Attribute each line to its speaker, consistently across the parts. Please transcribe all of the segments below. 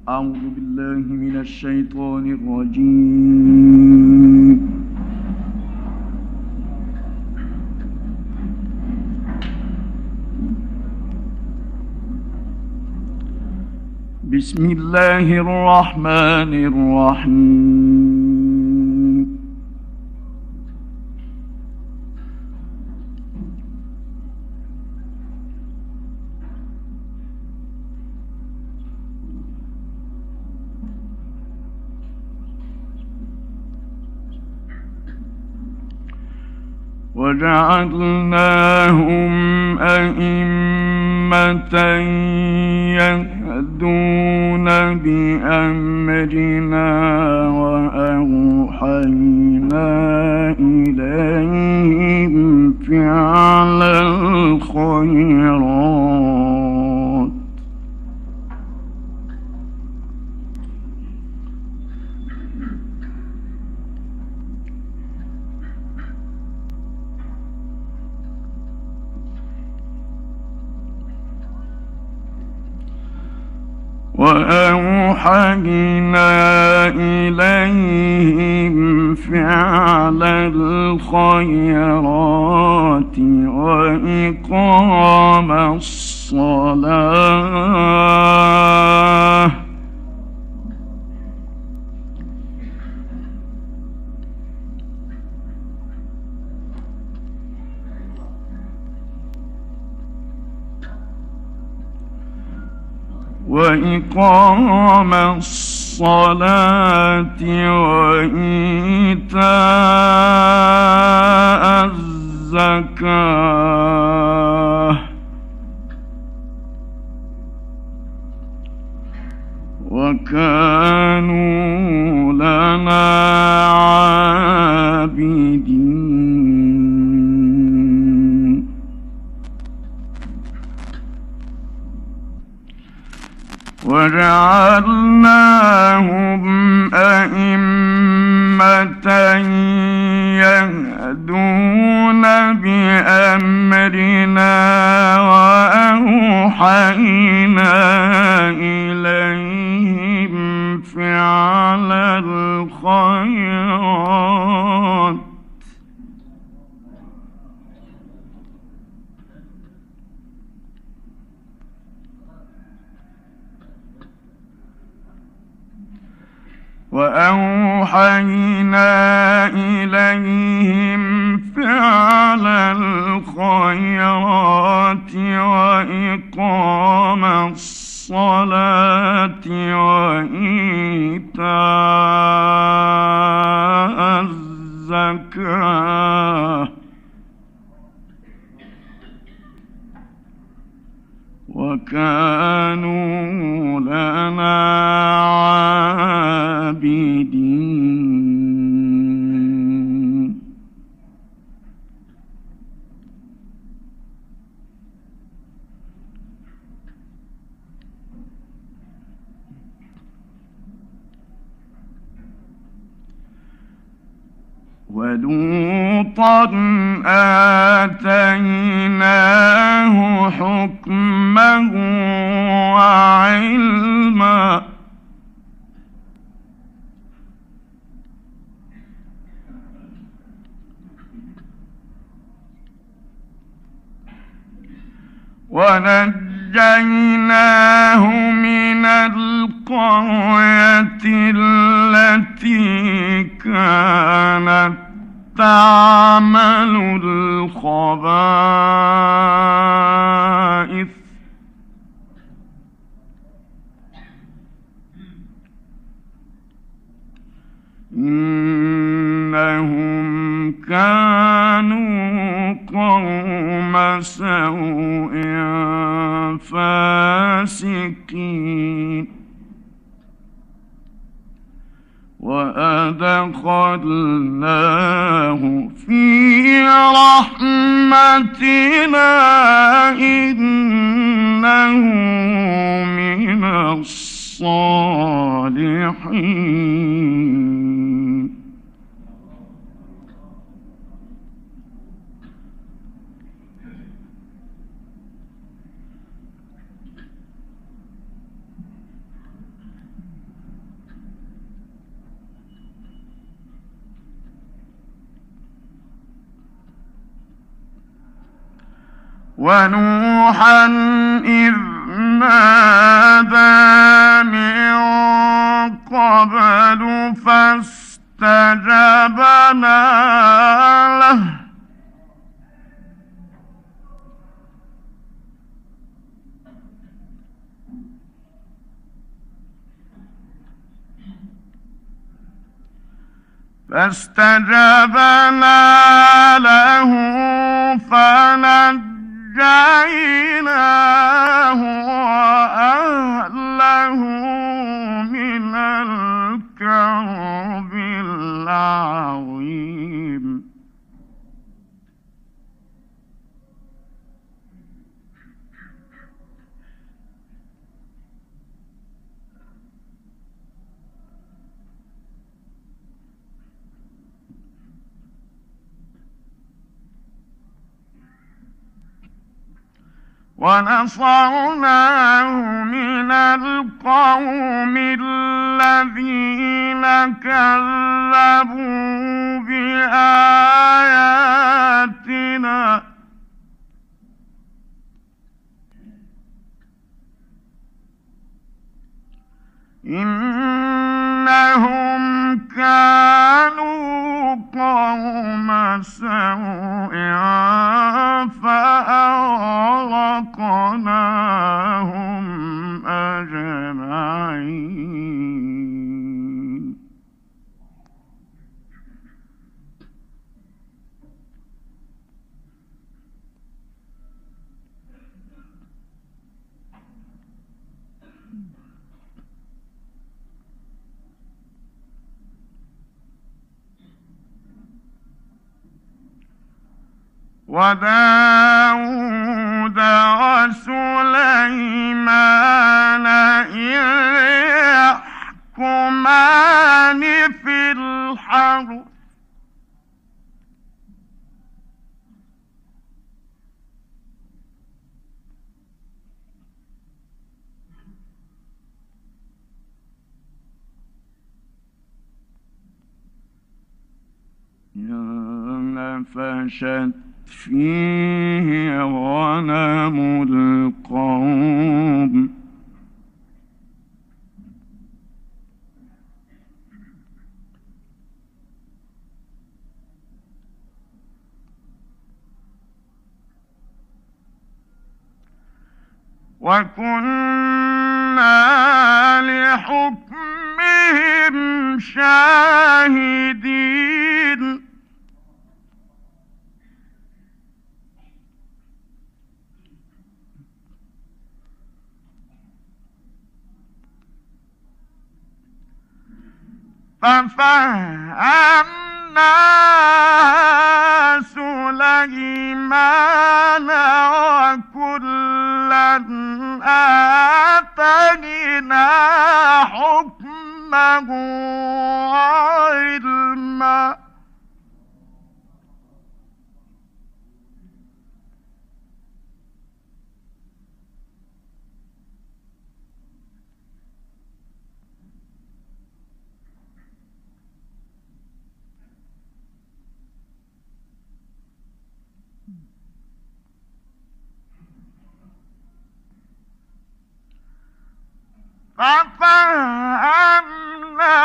Speaker 1: أعوذ بالله من الشيطان الرجيم. بسم الله الرحمن الرحيم. وجعلناهم أئمة يهدون بأمرنا وأوحينا إليهم فعل الخيرات وأوحينا إليهم فعل الخيرات وإقام الصلاة وإقام الصلاة وإيتاء الزكاة وكانوا لنا عابدين. وجعلناهم أئمة يهدون بأمرنا وأوحينا إليهم فعل الخيرات وأوحينا إليهم فعل الخيرات وإقام الصلاة وإيتاء الزكاة وكانوا لنا عابدين. ولوطا آتيناه حكما وعلما ونجيناه من القرية التي كانت تعمل الخبائث إنهم كانوا قوم سوء فاسقين. وأدخلناه في رحمتنا إنه من الصالحين. ونوحا إذ نادى من قبل فاستجبنا له فنجيناه وأهله من الكرب العظيم. ونصرناه من القوم الذين كذبوا بآياتنا إنهم كانوا قوم سوء فأغرقناهم أجمعين. وداود وسليمان إذ يحكمان في الحرث نفشت فيه غنم القوم وكنا لحكمهم شاهدين. ففهمنا سليمان وكلا آتينا حكما وعلما ففهمنا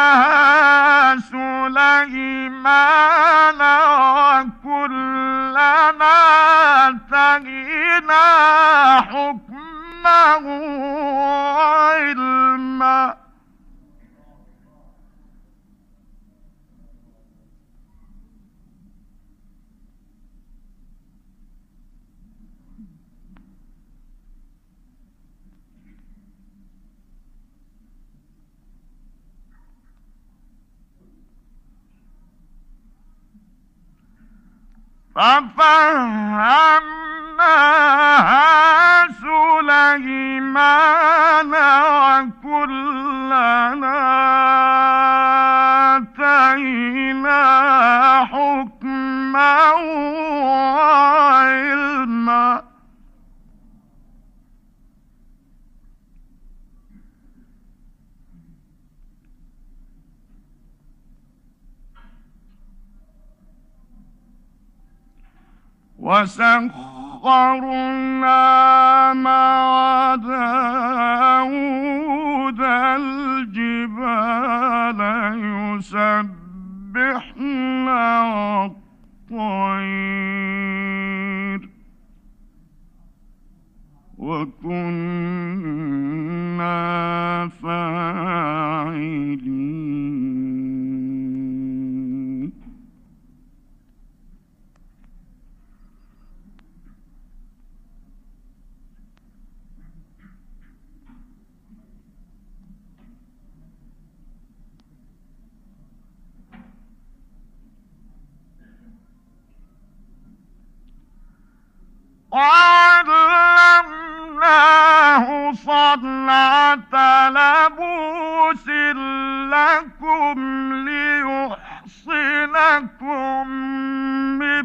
Speaker 1: سليمان وكلنا آتينا حكما وعلما ففهمناها سليمان وكلنا آتينا حكما وعلما وسخرنا وسخرنا مع داود الجبال يسبحن والطير وكنا فاعلين. وعلمناه صنعة لبوس لكم ليحصنكم من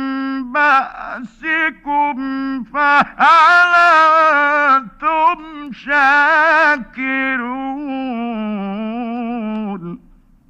Speaker 1: بأسكم فهل أنتم شاكرون.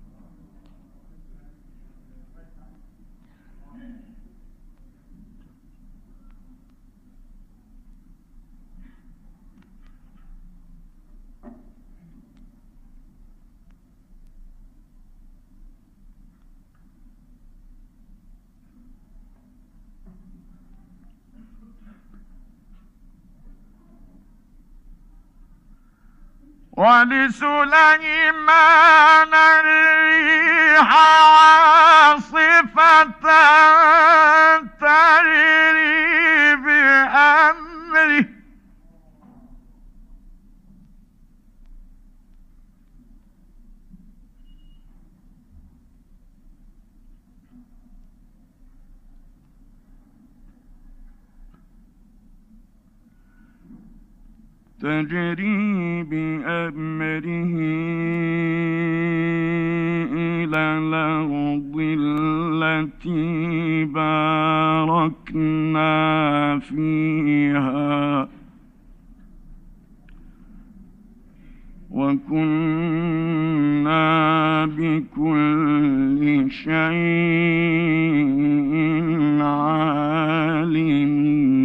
Speaker 1: ولسليمان الريح عاصفة تجري بأمره إلى الأرض التي باركنا فيها وكنا بكل شيء عالمين.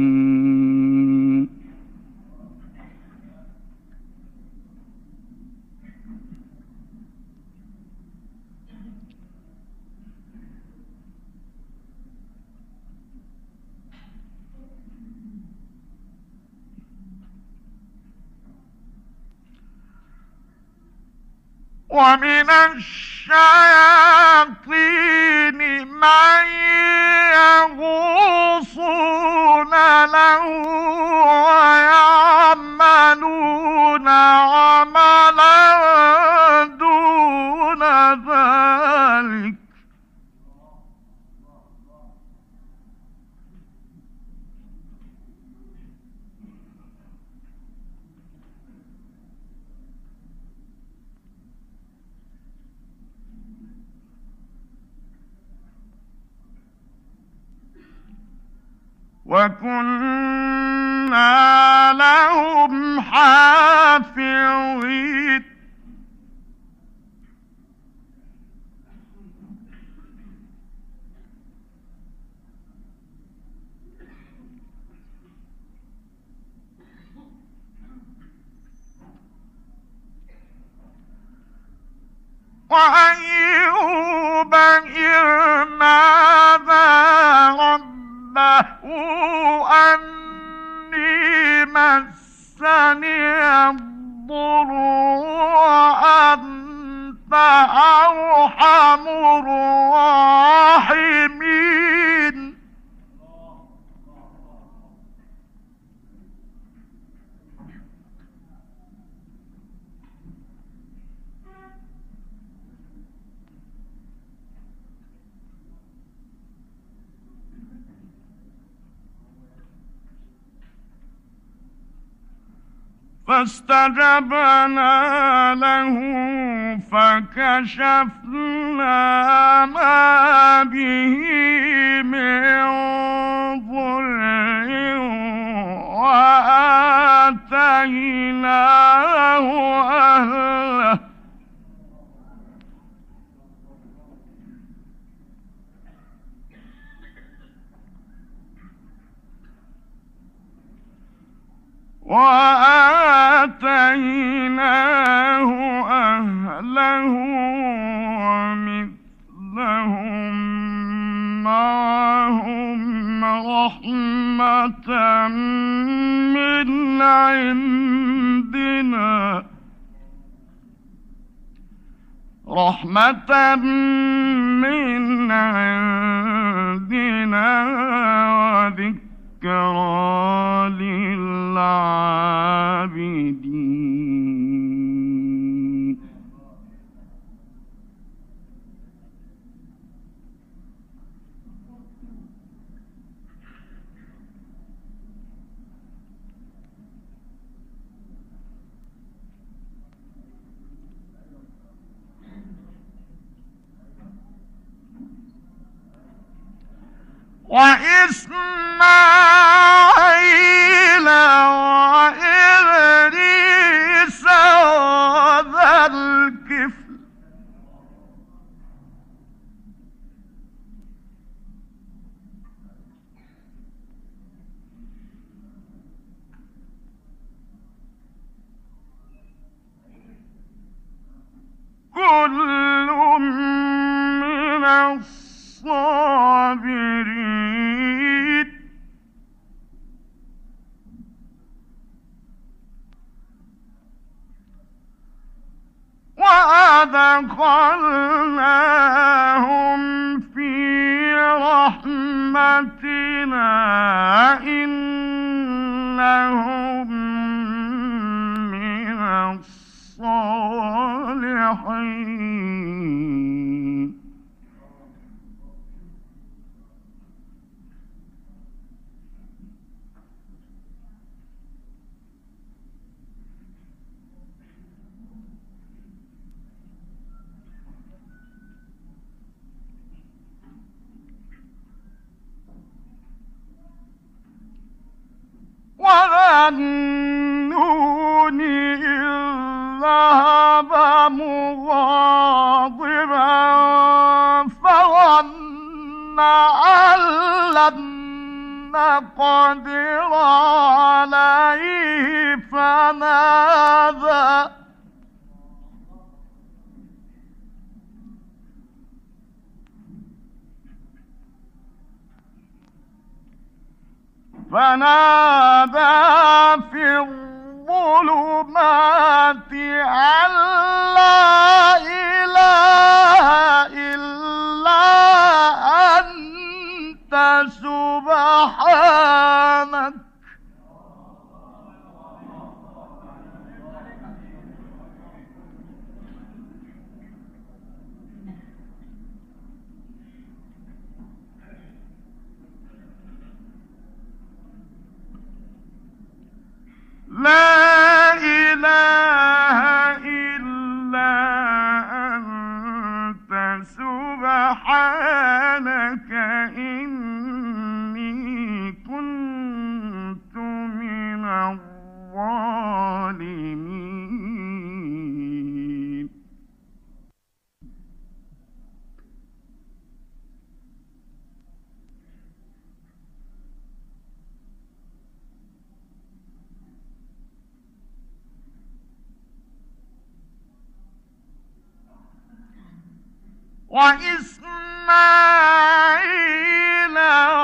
Speaker 1: ومن الشياطين من يغوصون له ويعملون عملا دون ذلك وكنا لهم حافظين. وأيوب إذ نادى ربه أني مسني الضر وأنت أرحم الراحمين. فاستجبنا له فكشفنا ما به من ضر وآتيناه أهله وآتيناه أهله ومثلهم معهم رحمة من عندنا وذكرى للعابدين. وإسماعيل وإدريس وذا الكفل كل من الصابرين. وأدخلناهم في رحمتنا إنهم من الصالحين. وذا النون إذ ذهب مغاضبا فظن أن لن نقدر عليه فنادى في الظلمات أن لا إله إلا أنت سبحانك لا إله إلا أنت سبحانك إني كنت من الظالمين. وإسماعيل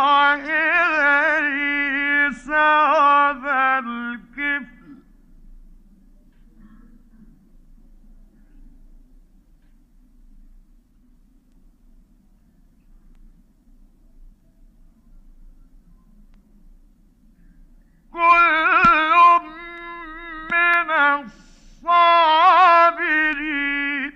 Speaker 1: وإدريس وذا الكفل كل من الصابرين.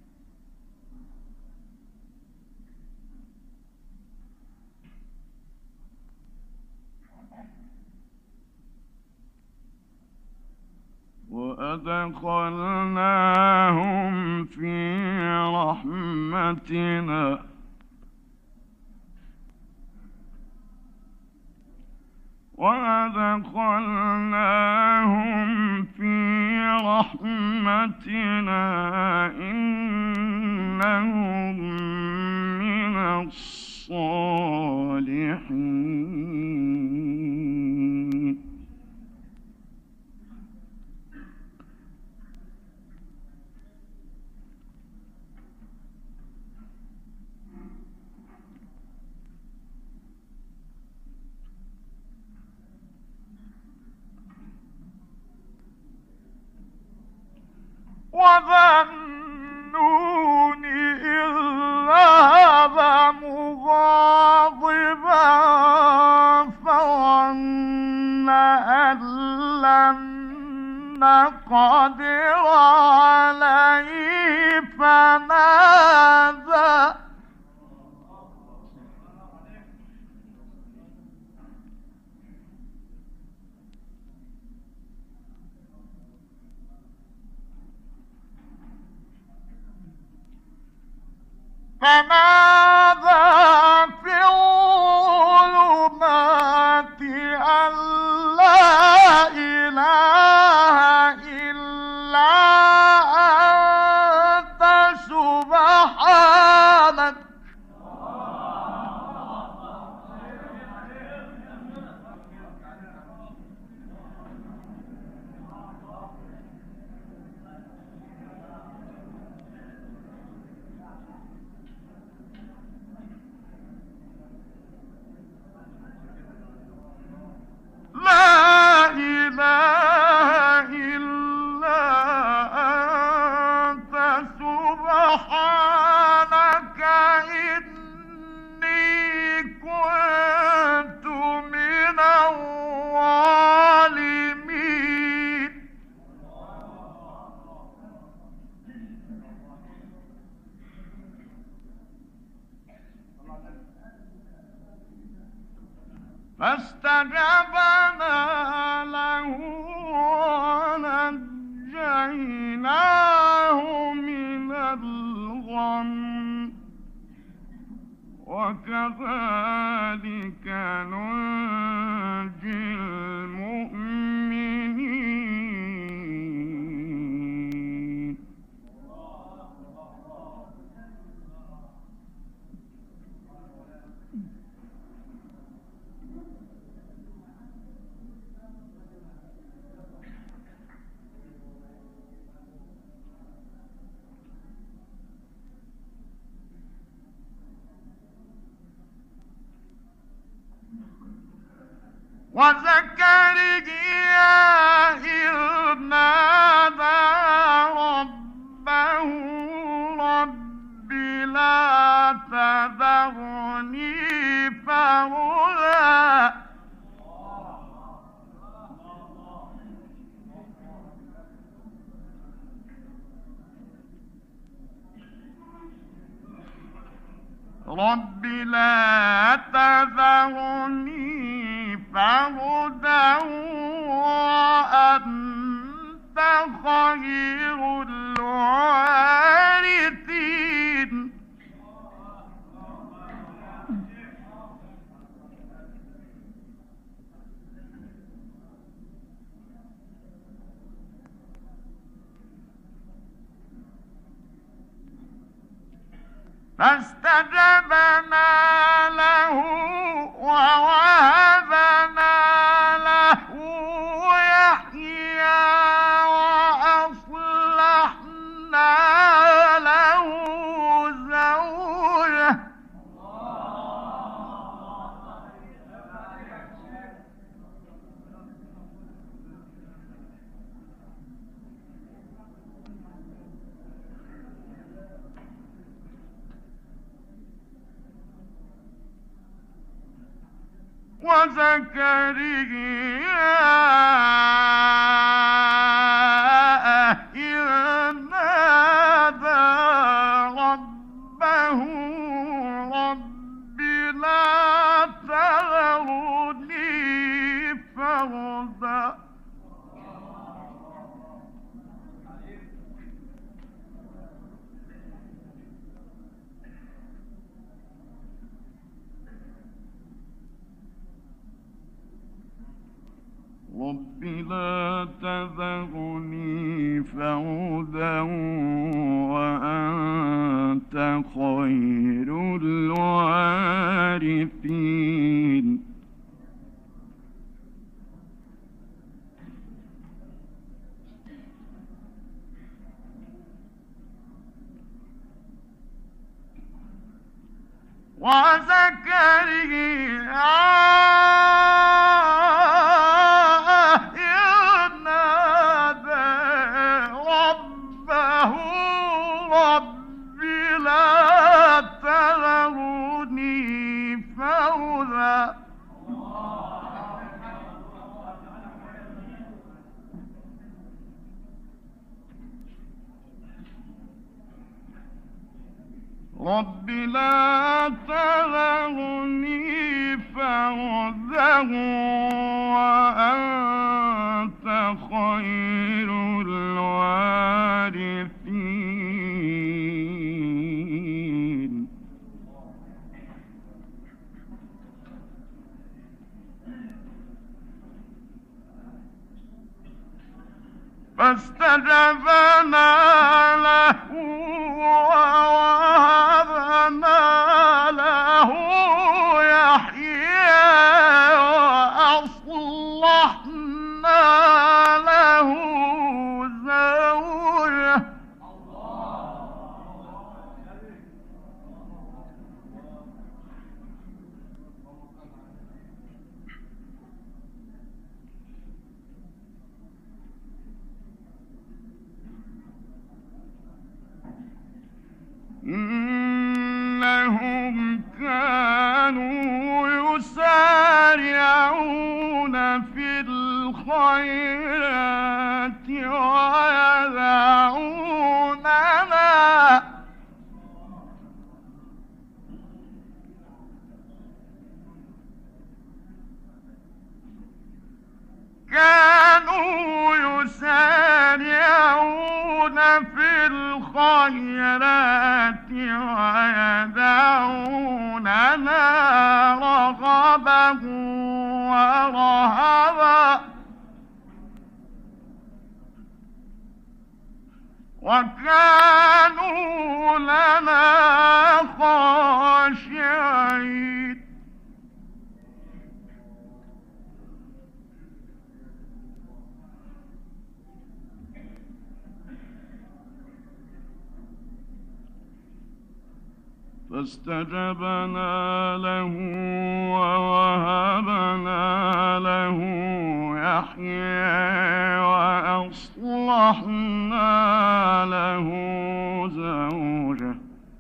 Speaker 1: وأدخلناهم في رحمتنا إنهم من الصالحين. وذا النون إذ ذهب مغاضبا فظن أن لن نقدر عليه فنادى في الظلمات أن لا إله إلا أنت سبحانك لا إله إلا أنت سبحانك إني كنت من الظالمين فاستجبنا له ونجيناه من الغم وكذلك ننجي المؤمنين وزكريا إذ نادى ربه رب لا تذرني فردا رب لا تذرني فردا وأنت خير الوارثين فاستجبنا له ووهبنا له يحيى وأصلحنا له زوجه وزكريا إذ نادى ربه رب لا تذرني فردا رب لا تذرني فردا وأنت خير الوارثين وزكريا إذ نادى ربه رب لا تذرني فردا وأنت خير الوارثين. فاستجبنا له ووهبنا له يحيى وأصلحنا له زوجه إنهم كانوا يسارعون في الخيرات ويدعوننا في الخيرات ويدعوننا رغبا ورهبا وكانوا لنا خاشعين. فاستجبنا له ووهبنا له يحيى وأصلحنا له زوجه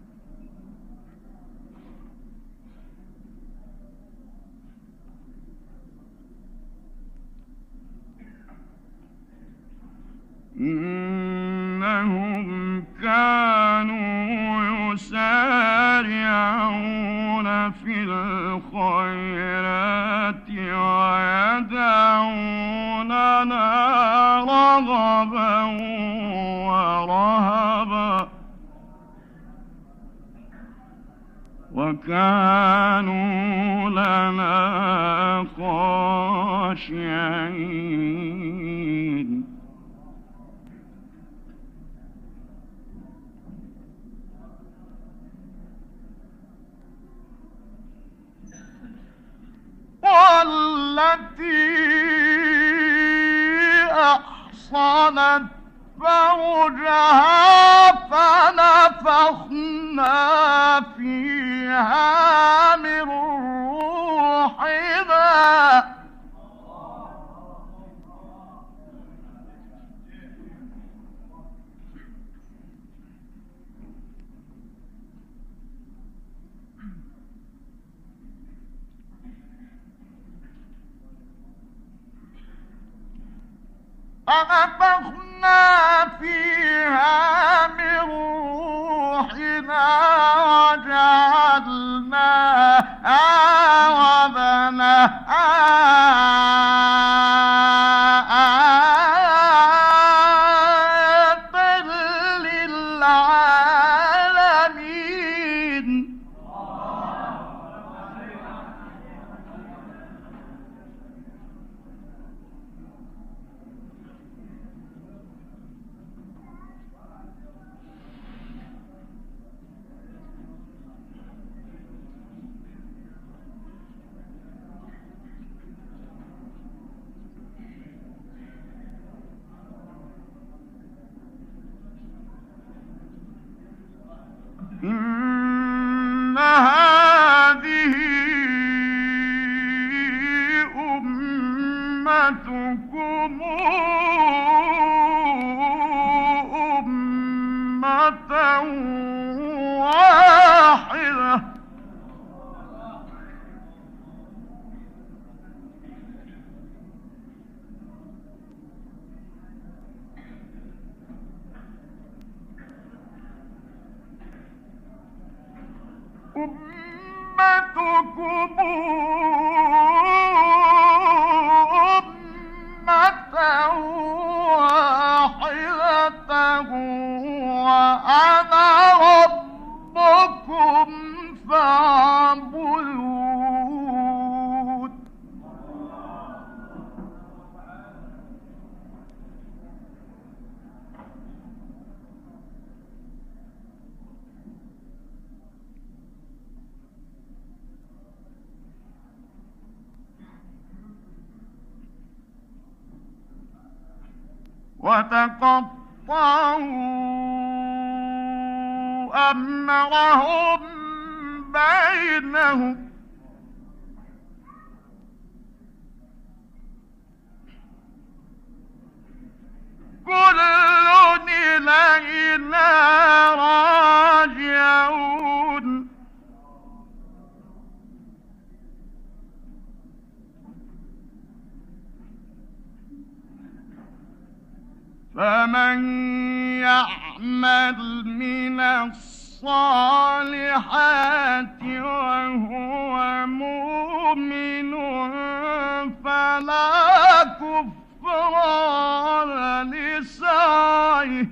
Speaker 1: إنهم كانوا يسارعون في الخيرات ويدعوننا رغبا ورهبا وكانوا لنا خاشعين. والتي أحصنت فرجها فنفخنا فيها من روحنا من روحنا وجعلناها وبنها آية للعالمين. إن هذه أمتكم أمة واحدة أمة واحدة وأنا ربكم فاعبدون وتقطعوا أمرهم بينهم كل إلينا راجعون فمن يعمل من الصالحات وهو مؤمن فلا كفران لسعيه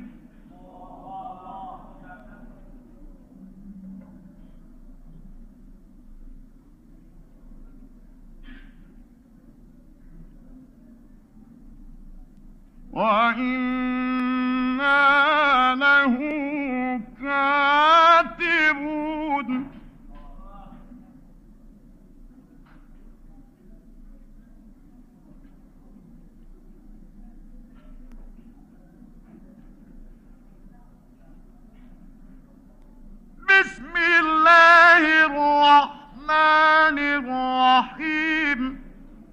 Speaker 1: وإنا له كاتبون بسم الله الرحمن الرحيم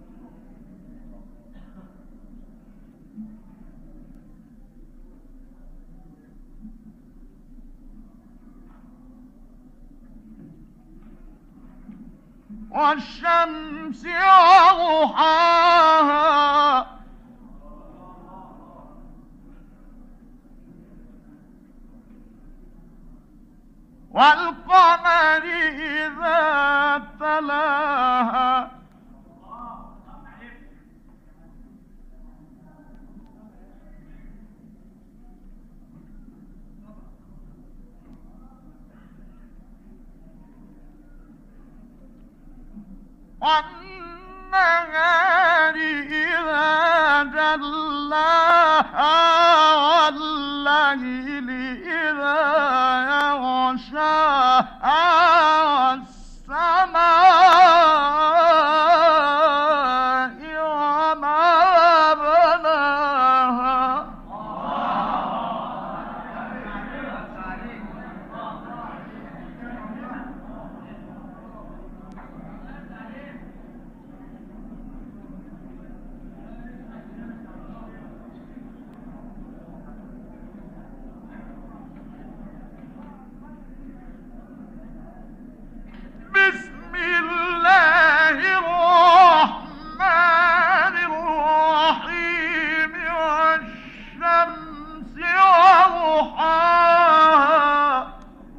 Speaker 1: والشمس وضحاها والقمر إذا تلاها والنهار إذا جلاها والليل إذا يغشاها والسماء وما بناها بسم الله الرحمن الرحيم والشمس وضحاها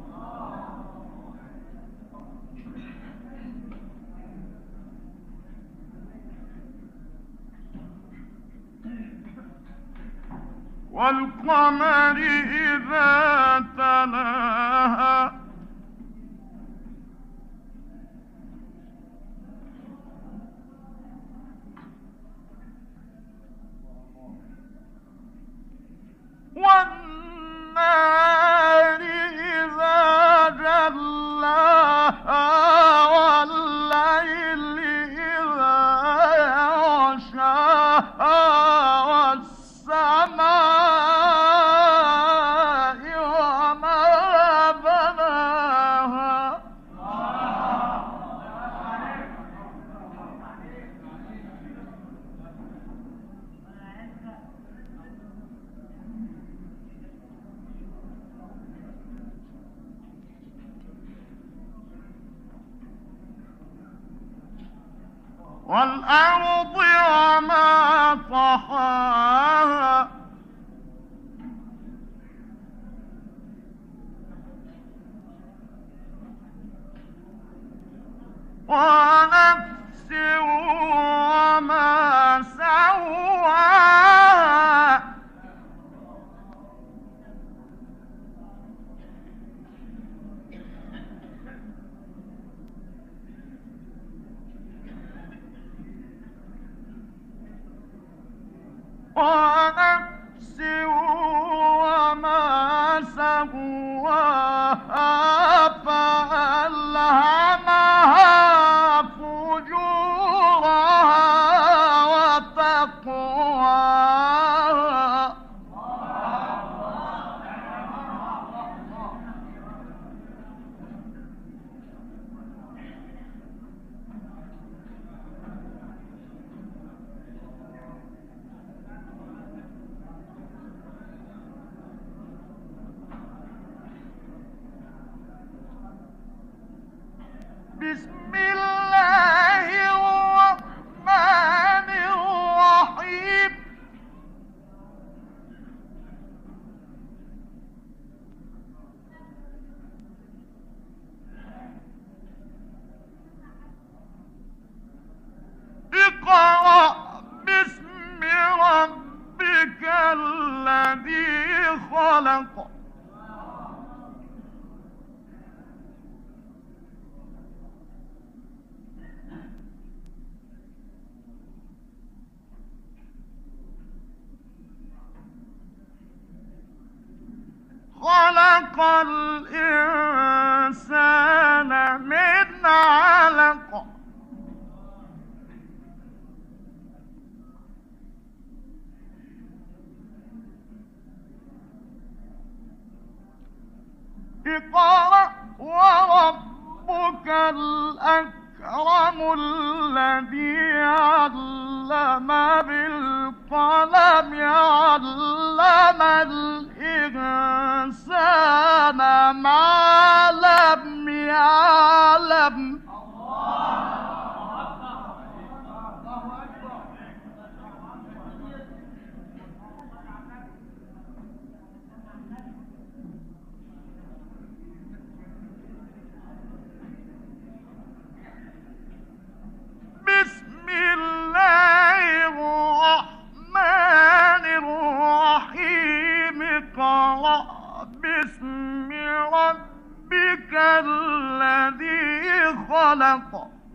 Speaker 1: والقمر إذا تلاها والنار إذا جلاها والليل إذا يغشاها والسماء وما بناها والأرض وما طحاها ونفس وما سواها ونفس وما سواها فألهمها فجورها وتقواها بسم الله الرحمن الرحيم اقرأ باسم ربك الذي خلق خلق الإنسان من علق اقرأ وربك الأكرم الذي علم بالقلم علم الإنسان ما لم يعلم بسم الله الرحمن الرحيم اقرأ باسم ربك الذي خلق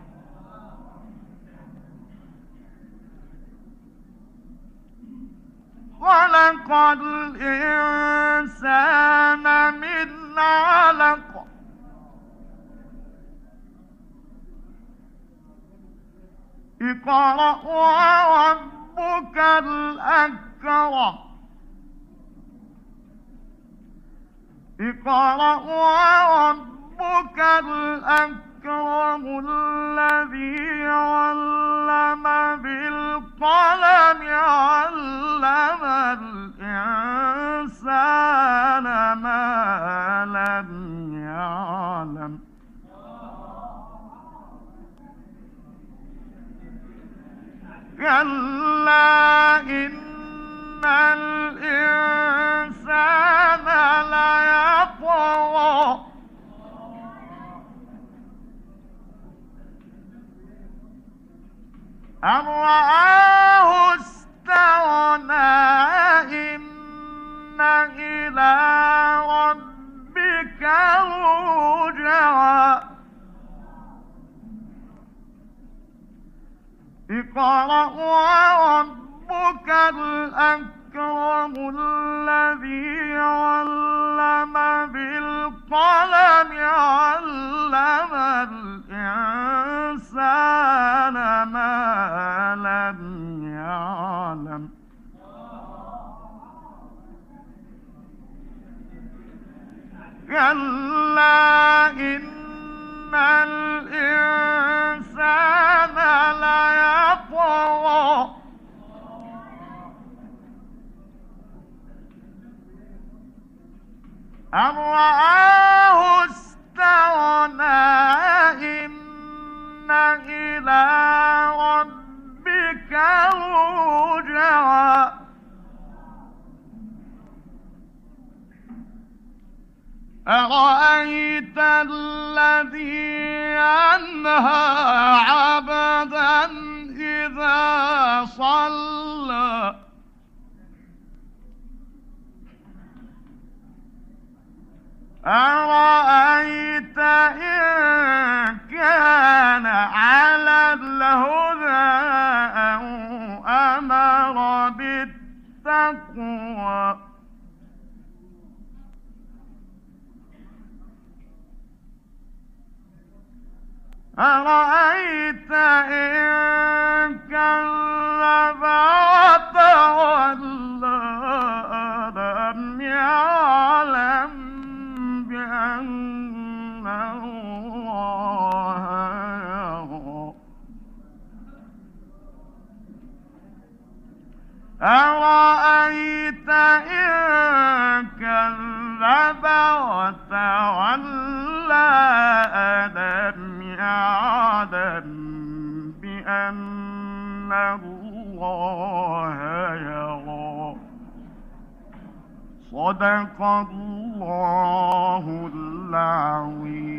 Speaker 1: خلق الإنسان من علق اقرأ وربك الأكرم اقرأ وربك الأكرم الذي علم بالقلم علم الإنسان ما لم يعلم كلا إن الإنسان ليطغى أن رآه استغنى إن إلى ربك الرجعى اقرأ وربك الأكرم الذي علم بالقلم علم الإنسان ما لم يعلم كلا إن الإنسان ليطغى أن رآه استغنى إن إلى ربك الرجعى أرأيت الذي ينهى عبدا إذا صلى أرأيت إن كان على الهدى أو أمر بالتقوى أرأيت إن كذب وتولى ألم يعلم بأن الله يرى أرأيت إن كذب وتولى ألم يعلم بأن الله يرى صدق الله العظيم.